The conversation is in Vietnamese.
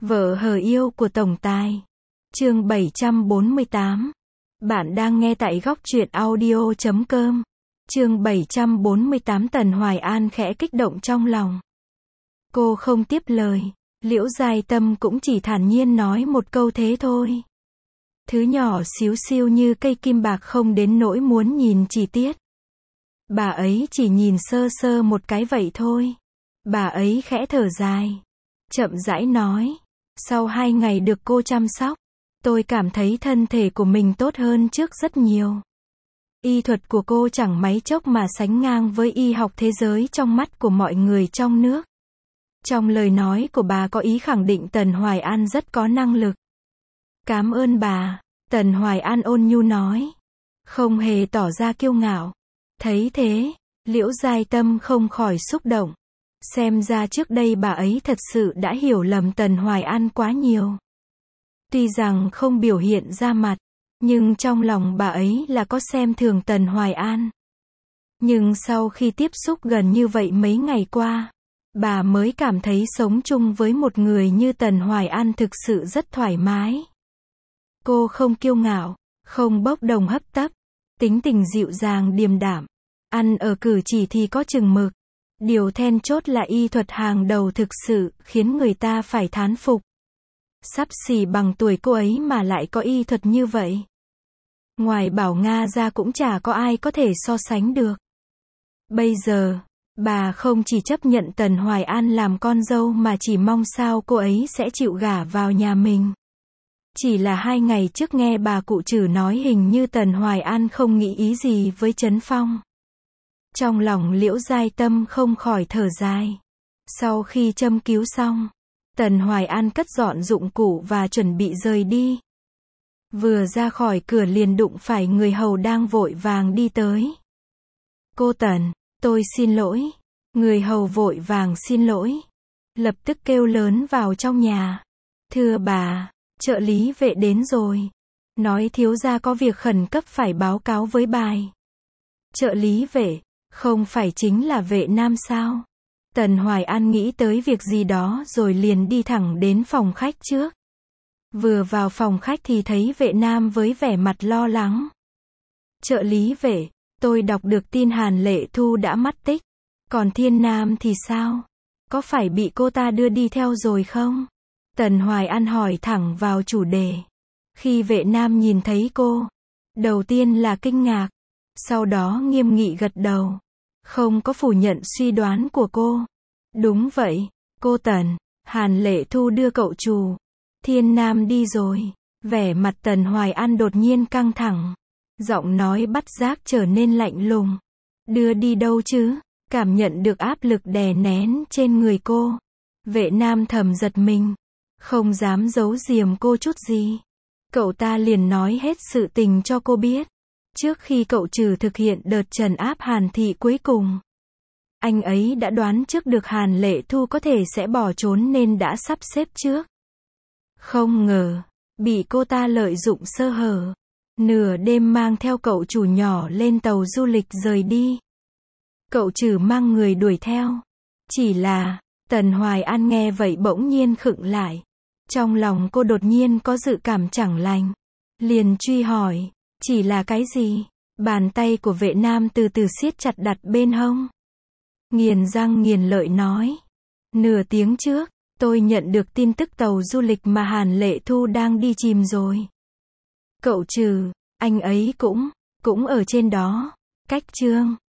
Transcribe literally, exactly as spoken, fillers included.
Vợ hờ yêu của tổng tài. Chương bảy trăm bốn mươi tám. Bạn đang nghe tại góc truyện audio chấm com. Chương bảy trăm bốn mươi tám. Tần Hoài An khẽ kích động trong lòng. Cô không tiếp lời. Liễu Giai Tâm cũng chỉ thản nhiên nói một câu thế thôi. Thứ nhỏ xíu xiu như cây kim bạc không đến nỗi muốn nhìn chi tiết. Bà ấy chỉ nhìn sơ sơ một cái vậy thôi. Bà ấy khẽ thở dài. Chậm rãi nói. Sau hai ngày được cô chăm sóc, tôi cảm thấy thân thể của mình tốt hơn trước rất nhiều. Y thuật của cô chẳng mấy chốc mà sánh ngang với y học thế giới trong mắt của mọi người trong nước. Trong lời nói của bà có ý khẳng định Tần Hoài An rất có năng lực. Cảm ơn bà, Tần Hoài An ôn nhu nói. Không hề tỏ ra kiêu ngạo. Thấy thế, Liễu Giai Tâm không khỏi xúc động. Xem ra trước đây bà ấy thật sự đã hiểu lầm Tần Hoài An quá nhiều. Tuy rằng không biểu hiện ra mặt, nhưng trong lòng bà ấy là có xem thường Tần Hoài An. Nhưng sau khi tiếp xúc gần như vậy mấy ngày qua, bà mới cảm thấy sống chung với một người như Tần Hoài An thực sự rất thoải mái. Cô không kiêu ngạo, không bốc đồng hấp tấp, tính tình dịu dàng điềm đạm, ăn ở cử chỉ thì có chừng mực. Điều then chốt là y thuật hàng đầu thực sự khiến người ta phải thán phục. Xắp xỉ bằng tuổi cô ấy mà lại có y thuật như vậy. Ngoài Bảo Nga ra cũng chả có ai có thể so sánh được. Bây giờ, bà không chỉ chấp nhận Tần Hoài An làm con dâu mà chỉ mong sao cô ấy sẽ chịu gả vào nhà mình. Chỉ là hai ngày trước nghe bà cụ Trử nói hình như Tần Hoài An không nghĩ ý gì với Trấn Phong. Trong lòng Liễu Giai Tâm không khỏi thở dài. Sau khi châm cứu xong, Tần Hoài An cất dọn dụng cụ và chuẩn bị rời đi. Vừa ra khỏi cửa liền đụng phải người hầu đang vội vàng đi tới. Cô Tần, tôi xin lỗi. Người hầu vội vàng xin lỗi. Lập tức kêu lớn vào trong nhà. Thưa bà, trợ lý vệ đến rồi. Nói thiếu gia có việc khẩn cấp phải báo cáo với bà. Trợ lý vệ. Không phải chính là Vệ Nam sao? Tần Hoài An nghĩ tới việc gì đó rồi liền đi thẳng đến phòng khách trước. Vừa vào phòng khách thì thấy Vệ Nam với vẻ mặt lo lắng. Trợ lý Vệ, tôi đọc được tin Hàn Lệ Thu đã mất tích. Còn Thiên Nam thì sao? Có phải bị cô ta đưa đi theo rồi không? Tần Hoài An hỏi thẳng vào chủ đề. Khi Vệ Nam nhìn thấy cô, đầu tiên là kinh ngạc, sau đó nghiêm nghị gật đầu. Không có phủ nhận suy đoán của cô. Đúng vậy, cô Tần, Hàn Lệ Thu đưa cậu chủ Thiên Nam đi rồi. Vẻ mặt Tần Hoài An đột nhiên căng thẳng. Giọng nói bắt giác trở nên lạnh lùng. Đưa đi đâu chứ? Cảm nhận được áp lực đè nén trên người cô. Vệ Nam thầm giật mình. Không dám giấu giềm cô chút gì. Cậu ta liền nói hết sự tình cho cô biết. Trước khi cậu Trử thực hiện đợt trấn áp Hàn thị cuối cùng, anh ấy đã đoán trước được Hàn Lệ Thu có thể sẽ bỏ trốn nên đã sắp xếp trước. Không ngờ, bị cô ta lợi dụng sơ hở. Nửa đêm mang theo cậu chủ nhỏ lên tàu du lịch rời đi. Cậu Trử mang người đuổi theo. Chỉ là, Tần Hoài An nghe vậy bỗng nhiên khựng lại. Trong lòng cô đột nhiên có dự cảm chẳng lành. Liền truy hỏi. Chỉ là cái gì? Bàn tay của Vệ Nam từ từ siết chặt đặt bên hông. Nghiền răng nghiền lợi nói. Nửa tiếng trước, tôi nhận được tin tức tàu du lịch mà Hàn Lệ Thu đang đi chìm rồi. Cậu Trử, anh ấy cũng, cũng ở trên đó. Cách Trương,